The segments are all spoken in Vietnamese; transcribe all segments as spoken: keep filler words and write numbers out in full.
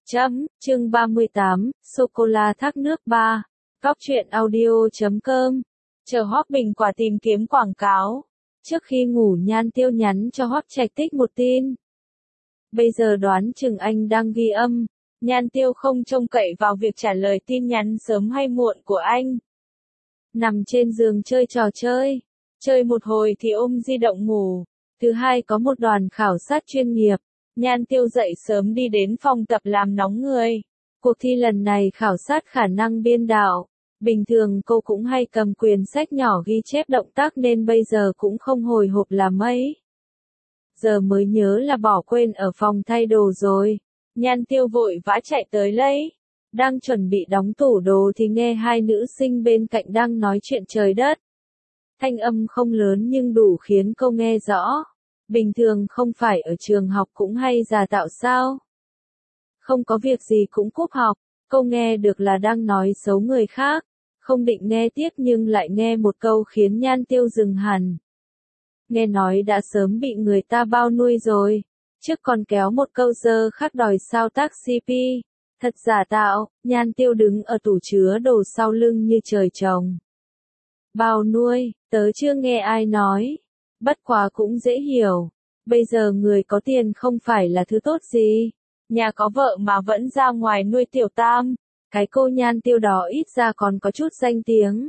Chấm, chương ba mươi tám, sô-cô-la thác nước ba. Góc truyện audio chấm com. Chờ Hoắc Bình Quả tìm kiếm quảng cáo. Trước khi ngủ Nhan Tiêu nhắn cho Hoắc Trạch Tích một tin. Bây giờ đoán chừng anh đang ghi âm. Nhan Tiêu không trông cậy vào việc trả lời tin nhắn sớm hay muộn của anh. Nằm trên giường chơi trò chơi. Chơi một hồi thì ôm di động ngủ. Thứ hai có một đoàn khảo sát chuyên nghiệp. Nhan Tiêu dậy sớm đi đến phòng tập làm nóng người. Cuộc thi lần này khảo sát khả năng biên đạo. Bình thường cô cũng hay cầm quyển sách nhỏ ghi chép động tác nên bây giờ cũng không hồi hộp làm mấy. Giờ mới nhớ là bỏ quên ở phòng thay đồ rồi. Nhan Tiêu vội vã chạy tới lấy. Đang chuẩn bị đóng tủ đồ thì nghe hai nữ sinh bên cạnh đang nói chuyện trời đất. Thanh âm không lớn nhưng đủ khiến cô nghe rõ. Bình thường không phải ở trường học cũng hay giả tạo sao? Không có việc gì cũng cúp học, câu nghe được là đang nói xấu người khác, không định nghe tiếp nhưng lại nghe một câu khiến Nhan Tiêu dừng hẳn. Nghe nói đã sớm bị người ta bao nuôi rồi, trước còn kéo một câu dơ khác đòi sao tác xê pê, thật giả tạo. Nhan Tiêu đứng ở tủ chứa đồ sau lưng như trời trồng. Bao nuôi, tớ chưa nghe ai nói. Bất quá cũng dễ hiểu. Bây giờ người có tiền không phải là thứ tốt gì. Nhà có vợ mà vẫn ra ngoài nuôi tiểu tam. Cái cô Nhan Tiêu đó ít ra còn có chút danh tiếng.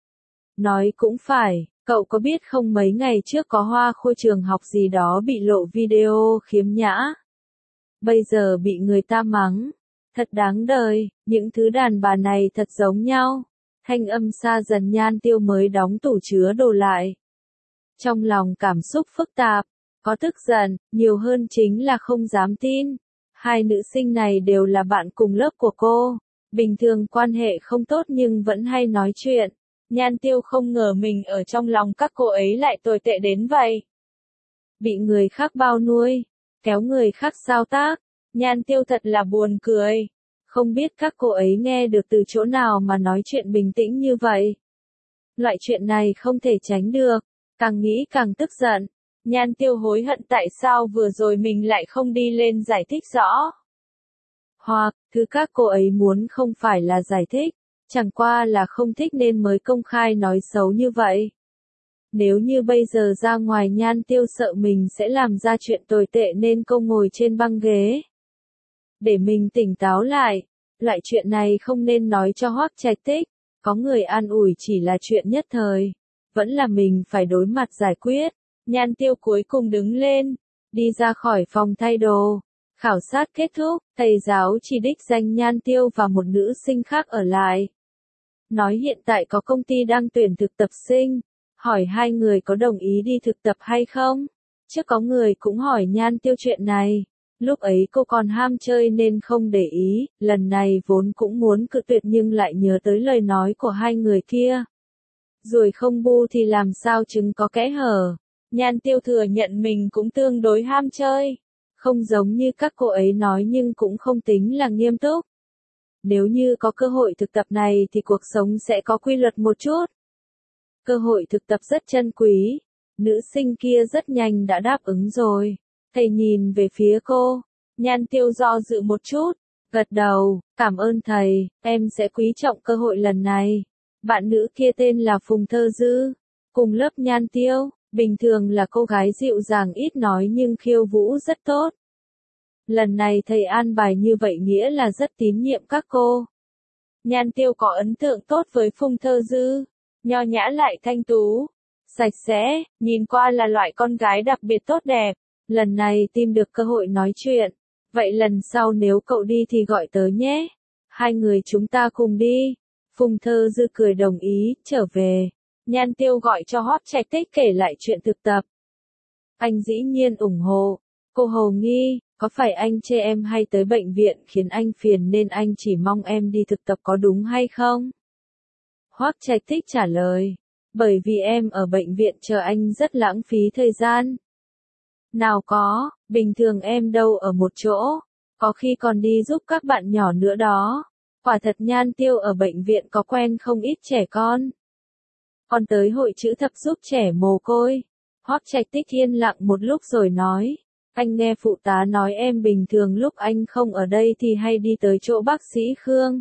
Nói cũng phải, cậu có biết không mấy ngày trước có Hoa Khôi trường học gì đó bị lộ video khiếm nhã. Bây giờ bị người ta mắng. Thật đáng đời, những thứ đàn bà này thật giống nhau. Thanh âm xa dần Nhan Tiêu mới đóng tủ chứa đồ lại. Trong lòng cảm xúc phức tạp, có tức giận, nhiều hơn chính là không dám tin. Hai nữ sinh này đều là bạn cùng lớp của cô. Bình thường quan hệ không tốt nhưng vẫn hay nói chuyện. Nhan Tiêu không ngờ mình ở trong lòng các cô ấy lại tồi tệ đến vậy. Bị người khác bao nuôi, kéo người khác sao tác. Nhan Tiêu thật là buồn cười. Không biết các cô ấy nghe được từ chỗ nào mà nói chuyện bình tĩnh như vậy. Loại chuyện này không thể tránh được. Càng nghĩ càng tức giận. Nhan Tiêu hối hận tại sao vừa rồi mình lại không đi lên giải thích rõ. Hoặc, thứ các cô ấy muốn không phải là giải thích, chẳng qua là không thích nên mới công khai nói xấu như vậy. Nếu như bây giờ ra ngoài Nhan Tiêu sợ mình sẽ làm ra chuyện tồi tệ nên cô ngồi trên băng ghế. Để mình tỉnh táo lại, loại chuyện này không nên nói cho Hoắc Trạch Tích, có người an ủi chỉ là chuyện nhất thời. Vẫn là mình phải đối mặt giải quyết. Nhan Tiêu cuối cùng đứng lên, đi ra khỏi phòng thay đồ. Khảo sát kết thúc, thầy giáo chỉ đích danh Nhan Tiêu và một nữ sinh khác ở lại. Nói hiện tại có công ty đang tuyển thực tập sinh, hỏi hai người có đồng ý đi thực tập hay không. Trước có người cũng hỏi Nhan Tiêu chuyện này. Lúc ấy cô còn ham chơi nên không để ý, lần này vốn cũng muốn cự tuyệt nhưng lại nhớ tới lời nói của hai người kia. Rồi không bu thì làm sao trứng có kẽ hở. Nhan Tiêu thừa nhận mình cũng tương đối ham chơi. Không giống như các cô ấy nói nhưng cũng không tính là nghiêm túc. Nếu như có cơ hội thực tập này thì cuộc sống sẽ có quy luật một chút. Cơ hội thực tập rất chân quý. Nữ sinh kia rất nhanh đã đáp ứng rồi. Thầy nhìn về phía cô. Nhan Tiêu do dự một chút. Gật đầu, cảm ơn thầy, em sẽ quý trọng cơ hội lần này. Bạn nữ kia tên là Phùng Thơ Dư, cùng lớp Nhan Tiêu, bình thường là cô gái dịu dàng ít nói nhưng khiêu vũ rất tốt. Lần này thầy an bài như vậy nghĩa là rất tín nhiệm các cô. Nhan Tiêu có ấn tượng tốt với Phùng Thơ Dư, nho nhã lại thanh tú, sạch sẽ, nhìn qua là loại con gái đặc biệt tốt đẹp. Lần này tìm được cơ hội nói chuyện, vậy lần sau nếu cậu đi thì gọi tớ nhé. Hai người chúng ta cùng đi. Phùng Thơ Dư cười đồng ý, trở về. Nhan Tiêu gọi cho Hoắc Trạch Tích kể lại chuyện thực tập. Anh dĩ nhiên ủng hộ. Cô hồ nghi, có phải anh chê em hay tới bệnh viện khiến anh phiền nên anh chỉ mong em đi thực tập có đúng hay không? Hoắc Trạch Tích trả lời, bởi vì em ở bệnh viện chờ anh rất lãng phí thời gian. Nào có, bình thường em đâu ở một chỗ, có khi còn đi giúp các bạn nhỏ nữa đó. Quả thật Nhan Tiêu ở bệnh viện có quen không ít trẻ con. Còn tới hội chữ thập giúp trẻ mồ côi. Hoắc Trạch Tích yên lặng một lúc rồi nói. Anh nghe phụ tá nói em bình thường lúc anh không ở đây thì hay đi tới chỗ bác sĩ Khương.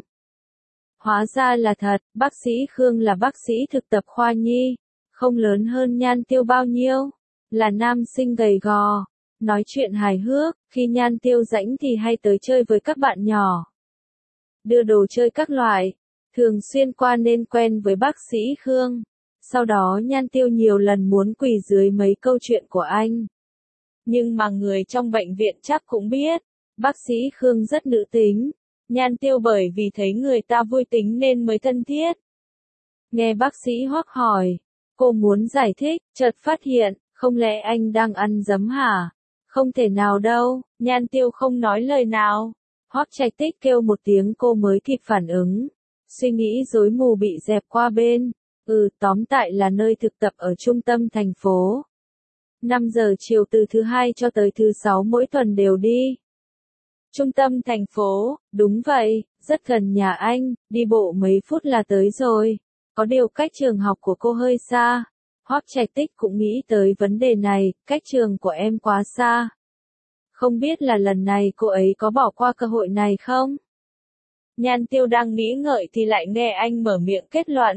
Hóa ra là thật, bác sĩ Khương là bác sĩ thực tập khoa nhi, không lớn hơn Nhan Tiêu bao nhiêu, là nam sinh gầy gò, nói chuyện hài hước, khi Nhan Tiêu rảnh thì hay tới chơi với các bạn nhỏ. Đưa đồ chơi các loại, thường xuyên qua nên quen với bác sĩ Khương. Sau đó Nhan Tiêu nhiều lần muốn quỳ dưới mấy câu chuyện của anh. Nhưng mà người trong bệnh viện chắc cũng biết, bác sĩ Khương rất nữ tính. Nhan Tiêu bởi vì thấy người ta vui tính nên mới thân thiết. Nghe bác sĩ Hoắc hỏi, cô muốn giải thích, chợt phát hiện, không lẽ anh đang ăn dấm hả? Không thể nào đâu, Nhan Tiêu không nói lời nào. Hoắc Trạch Tích kêu một tiếng cô mới kịp phản ứng. Suy nghĩ rối mù bị dẹp qua bên. Ừ, tóm tại là nơi thực tập ở trung tâm thành phố. năm giờ chiều từ thứ hai cho tới thứ sáu mỗi tuần đều đi. Trung tâm thành phố, đúng vậy, rất gần nhà anh, đi bộ mấy phút là tới rồi. Có điều cách trường học của cô hơi xa. Hoắc Trạch Tích cũng nghĩ tới vấn đề này, cách trường của em quá xa. Không biết là lần này cô ấy có bỏ qua cơ hội này không? Nhan Tiêu đang nghĩ ngợi thì lại nghe anh mở miệng kết luận.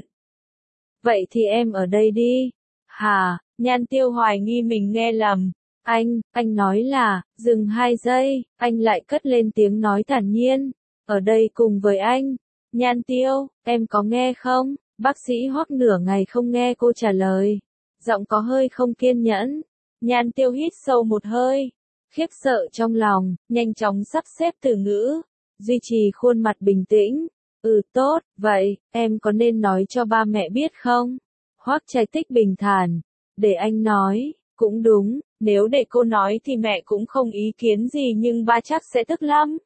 Vậy thì em ở đây đi. Hà, Nhan Tiêu hoài nghi mình nghe lầm. Anh, anh nói là, dừng hai giây, anh lại cất lên tiếng nói thản nhiên. Ở đây cùng với anh. Nhan Tiêu, em có nghe không? Bác sĩ Hoắc nửa ngày không nghe cô trả lời. Giọng có hơi không kiên nhẫn. Nhan Tiêu hít sâu một hơi. Khiếp sợ trong lòng, nhanh chóng sắp xếp từ ngữ. Duy trì khuôn mặt bình tĩnh. Ừ tốt, vậy, em có nên nói cho ba mẹ biết không? Hoắc Trạch Tích bình thản. Để anh nói, cũng đúng, nếu để cô nói thì mẹ cũng không ý kiến gì nhưng ba chắc sẽ tức lắm.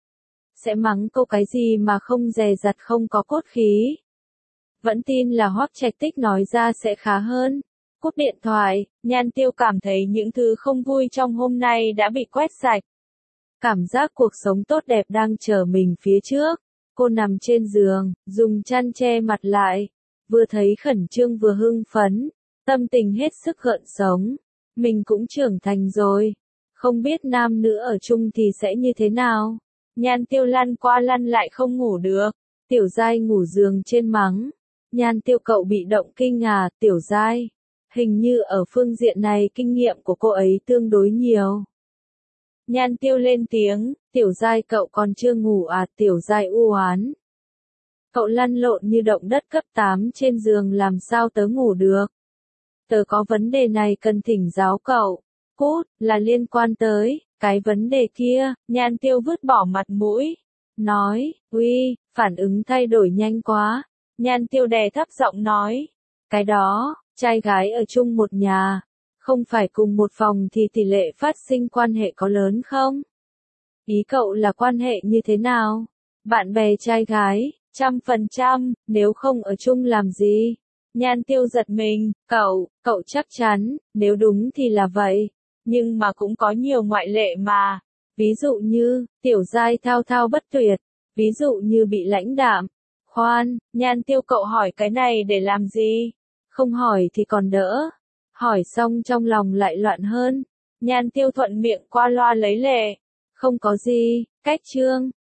Sẽ mắng cô cái gì mà không dè dặt không có cốt khí. Vẫn tin là Hoắc Trạch Tích nói ra sẽ khá hơn. Cúp điện thoại, Nhan Tiêu cảm thấy những thứ không vui trong hôm nay đã bị quét sạch. Cảm giác cuộc sống tốt đẹp đang chờ mình phía trước. Cô nằm trên giường, dùng chăn che mặt lại. Vừa thấy khẩn trương vừa hưng phấn. Tâm tình hết sức gợn sống. Mình cũng trưởng thành rồi. Không biết nam nữ ở chung thì sẽ như thế nào. Nhan Tiêu lăn qua lăn lại không ngủ được. Tiểu Giai ngủ giường trên mắng. Nhan Tiêu cậu bị động kinh à, Tiểu Giai. Hình như ở phương diện này kinh nghiệm của cô ấy tương đối nhiều. Nhan Tiêu lên tiếng, Tiểu Giai cậu còn chưa ngủ à, Tiểu Giai u oán. Cậu lăn lộn như động đất cấp tám trên giường làm sao tớ ngủ được. Tớ có vấn đề này cần thỉnh giáo cậu. Cút, là liên quan tới, cái vấn đề kia, Nhan Tiêu vứt bỏ mặt mũi. Nói, uy, phản ứng thay đổi nhanh quá. Nhan Tiêu đè thấp giọng nói. Cái đó, trai gái ở chung một nhà. Không phải cùng một phòng thì tỷ lệ phát sinh quan hệ có lớn không? Ý cậu là quan hệ như thế nào? Bạn bè trai gái, trăm phần trăm, nếu không ở chung làm gì? Nhan Tiêu giật mình, cậu, cậu chắc chắn, nếu đúng thì là vậy. Nhưng mà cũng có nhiều ngoại lệ mà. Ví dụ như, Tiểu Giai thao thao bất tuyệt. Ví dụ như bị lãnh đạm. Khoan, Nhan Tiêu cậu hỏi cái này để làm gì? Không hỏi thì còn đỡ. Hỏi xong trong lòng lại loạn hơn. Nhan Tiêu thuận miệng qua loa lấy lệ. Không có gì, cách chương.